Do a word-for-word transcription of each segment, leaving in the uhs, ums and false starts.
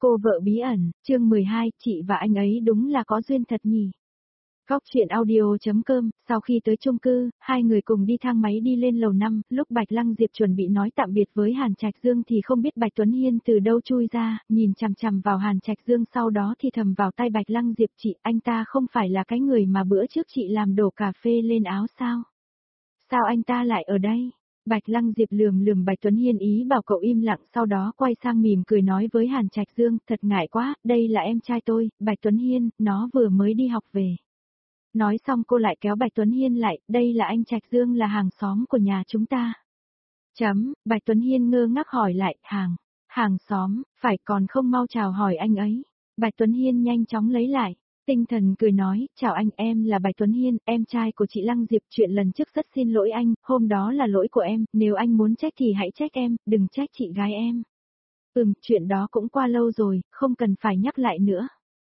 Cô vợ bí ẩn, chương mười hai, chị và anh ấy đúng là có duyên thật nhỉ. Góc truyện audio.com, sau khi tới chung cư, hai người cùng đi thang máy đi lên lầu năm, lúc Bạch Lăng Diệp chuẩn bị nói tạm biệt với Hàn Trạch Dương thì không biết Bạch Tuấn Hiên từ đâu chui ra, nhìn chằm chằm vào Hàn Trạch Dương sau đó thì thầm vào tai Bạch Lăng Diệp, chị, anh ta không phải là cái người mà bữa trước chị làm đổ cà phê lên áo sao? Sao anh ta lại ở đây? Bạch Lăng Diệp lườm lườm Bạch Tuấn Hiên ý bảo cậu im lặng, sau đó quay sang mỉm cười nói với Hàn Trạch Dương, thật ngại quá, đây là em trai tôi, Bạch Tuấn Hiên, nó vừa mới đi học về. Nói xong cô lại kéo Bạch Tuấn Hiên lại, đây là anh Trạch Dương là hàng xóm của nhà chúng ta. Chấm, Bạch Tuấn Hiên ngơ ngác hỏi lại, hàng, hàng xóm, phải còn không mau chào hỏi anh ấy. Bạch Tuấn Hiên nhanh chóng lấy lại. Tinh thần cười nói, chào anh, em là Bạch Tuấn Hiên, em trai của chị Lăng Diệp, chuyện lần trước rất xin lỗi anh, hôm đó là lỗi của em, nếu anh muốn trách thì hãy trách em, đừng trách chị gái em. Ừm, chuyện đó cũng qua lâu rồi, không cần phải nhắc lại nữa.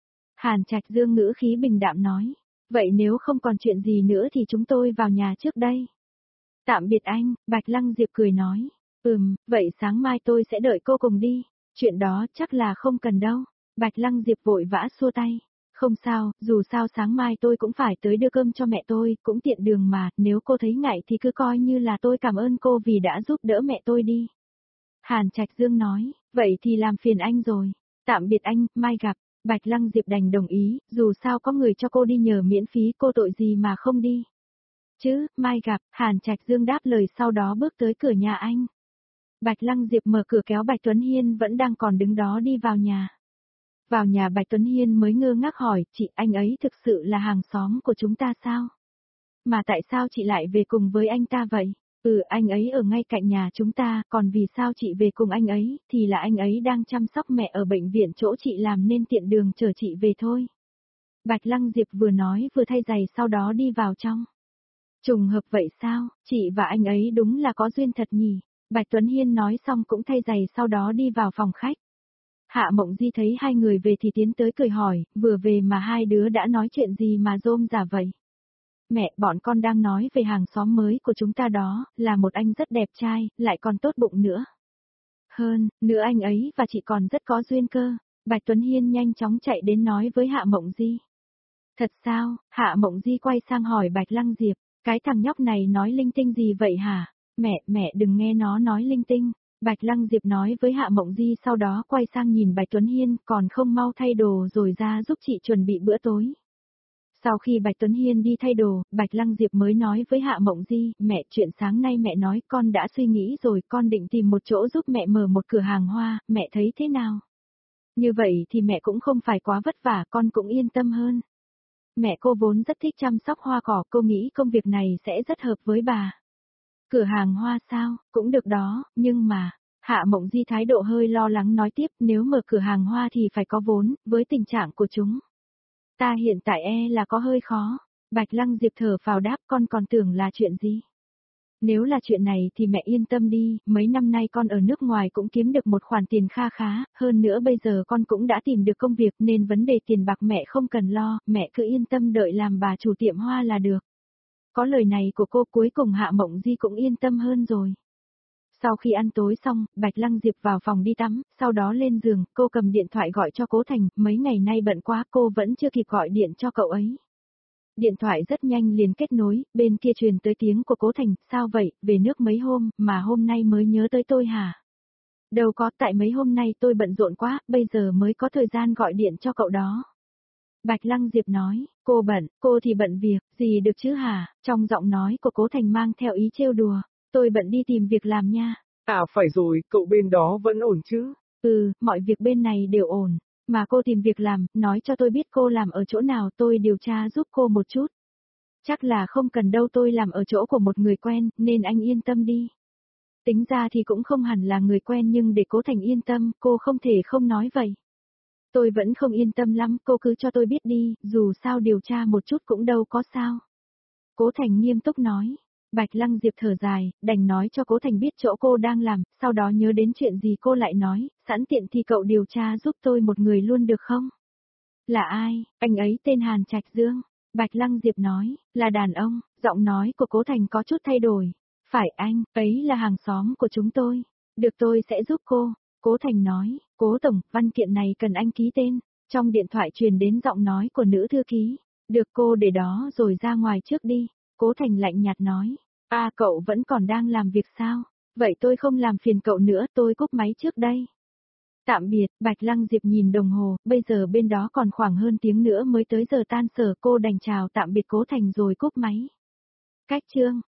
Hàn Trạch Dương ngữ khí bình đạm nói, vậy nếu không còn chuyện gì nữa thì chúng tôi vào nhà trước đây. Tạm biệt anh, Bạch Lăng Diệp cười nói, ừm, vậy sáng mai tôi sẽ đợi cô cùng đi, chuyện đó chắc là không cần đâu. Bạch Lăng Diệp vội vã xua tay. Không sao, dù sao sáng mai tôi cũng phải tới đưa cơm cho mẹ tôi, cũng tiện đường mà, nếu cô thấy ngại thì cứ coi như là tôi cảm ơn cô vì đã giúp đỡ mẹ tôi đi. Hàn Trạch Dương nói, vậy thì làm phiền anh rồi. Tạm biệt anh, mai gặp. Bạch Lăng Diệp đành đồng ý, dù sao có người cho cô đi nhờ miễn phí, cô tội gì mà không đi. Chứ, mai gặp, Hàn Trạch Dương đáp lời sau đó bước tới cửa nhà anh. Bạch Lăng Diệp mở cửa kéo Bạch Tuấn Hiên vẫn đang còn đứng đó đi vào nhà. Vào nhà Bạch Tuấn Hiên mới ngơ ngác hỏi, chị, anh ấy thực sự là hàng xóm của chúng ta sao? Mà tại sao chị lại về cùng với anh ta vậy? Ừ, anh ấy ở ngay cạnh nhà chúng ta, còn vì sao chị về cùng anh ấy, thì là anh ấy đang chăm sóc mẹ ở bệnh viện chỗ chị làm nên tiện đường chở chị về thôi. Bạch Lăng Diệp vừa nói vừa thay giày sau đó đi vào trong. Trùng hợp vậy sao, chị và anh ấy đúng là có duyên thật nhỉ? Bạch Tuấn Hiên nói xong cũng thay giày sau đó đi vào phòng khách. Hạ Mộng Di thấy hai người về thì tiến tới cười hỏi, vừa về mà hai đứa đã nói chuyện gì mà rôm rả vậy? Mẹ, bọn con đang nói về hàng xóm mới của chúng ta đó, là một anh rất đẹp trai, lại còn tốt bụng nữa. Hơn, nữa anh ấy và chị còn rất có duyên cơ. Bạch Tuấn Hiên nhanh chóng chạy đến nói với Hạ Mộng Di. Thật sao? Hạ Mộng Di quay sang hỏi Bạch Lăng Diệp, cái thằng nhóc này nói linh tinh gì vậy hả? Mẹ, mẹ đừng nghe nó nói linh tinh. Bạch Lăng Diệp nói với Hạ Mộng Di sau đó quay sang nhìn Bạch Tuấn Hiên, còn không mau thay đồ rồi ra giúp chị chuẩn bị bữa tối. Sau khi Bạch Tuấn Hiên đi thay đồ, Bạch Lăng Diệp mới nói với Hạ Mộng Di, mẹ, chuyện sáng nay mẹ nói con đã suy nghĩ rồi, con định tìm một chỗ giúp mẹ mở một cửa hàng hoa, mẹ thấy thế nào? Như vậy thì mẹ cũng không phải quá vất vả, con cũng yên tâm hơn. Mẹ cô vốn rất thích chăm sóc hoa cỏ, cô nghĩ công việc này sẽ rất hợp với bà. Cửa hàng hoa sao, cũng được đó, nhưng mà, Hạ Mộng Di thái độ hơi lo lắng nói tiếp, nếu mở cửa hàng hoa thì phải có vốn, với tình trạng của chúng. Ta hiện tại e là có hơi khó. Bạch Lăng Diệp thở phào đáp, con còn tưởng là chuyện gì? Nếu là chuyện này thì mẹ yên tâm đi, mấy năm nay con ở nước ngoài cũng kiếm được một khoản tiền kha khá, hơn nữa bây giờ con cũng đã tìm được công việc nên vấn đề tiền bạc mẹ không cần lo, mẹ cứ yên tâm đợi làm bà chủ tiệm hoa là được. Có lời này của cô cuối cùng Hạ Mộng Di cũng yên tâm hơn rồi. Sau khi ăn tối xong, Bạch Lăng Diệp vào phòng đi tắm, sau đó lên giường, cô cầm điện thoại gọi cho Cố Thành, mấy ngày nay bận quá cô vẫn chưa kịp gọi điện cho cậu ấy. Điện thoại rất nhanh liền kết nối, bên kia truyền tới tiếng của Cố Thành, sao vậy, về nước mấy hôm, mà hôm nay mới nhớ tới tôi hả? Đâu có, tại mấy hôm nay tôi bận rộn quá, bây giờ mới có thời gian gọi điện cho cậu đó. Bạch Lăng Diệp nói, cô bận, cô thì bận việc, gì được chứ hả, trong giọng nói của Cố Thành mang theo ý trêu đùa, tôi bận đi tìm việc làm nha. À phải rồi, cậu bên đó vẫn ổn chứ? Ừ, mọi việc bên này đều ổn, mà cô tìm việc làm, nói cho tôi biết cô làm ở chỗ nào tôi điều tra giúp cô một chút. Chắc là không cần đâu, tôi làm ở chỗ của một người quen, nên anh yên tâm đi. Tính ra thì cũng không hẳn là người quen nhưng để Cố Thành yên tâm, cô không thể không nói vậy. Tôi vẫn không yên tâm lắm, cô cứ cho tôi biết đi, dù sao điều tra một chút cũng đâu có sao. Cố Thành nghiêm túc nói. Bạch Lăng Diệp thở dài, đành nói cho Cố Thành biết chỗ cô đang làm, sau đó nhớ đến chuyện gì cô lại nói, sẵn tiện thì cậu điều tra giúp tôi một người luôn được không? Là ai? Anh ấy tên Hàn Trạch Dương. Bạch Lăng Diệp nói, là đàn ông, giọng nói của Cố Thành có chút thay đổi. Phải anh, ấy là hàng xóm của chúng tôi. Được, tôi sẽ giúp cô. Cố Thành nói, Cố Tổng, văn kiện này cần anh ký tên. Trong điện thoại truyền đến giọng nói của nữ thư ký. Được cô để đó rồi ra ngoài trước đi. Cố Thành lạnh nhạt nói. À cậu vẫn còn đang làm việc sao? Vậy tôi không làm phiền cậu nữa, tôi cúp máy trước đây. Tạm biệt, Bạch Lăng Diệp nhìn đồng hồ, bây giờ bên đó còn khoảng hơn tiếng nữa mới tới giờ tan sở, cô đành chào tạm biệt Cố Thành rồi cúp máy. Cách chương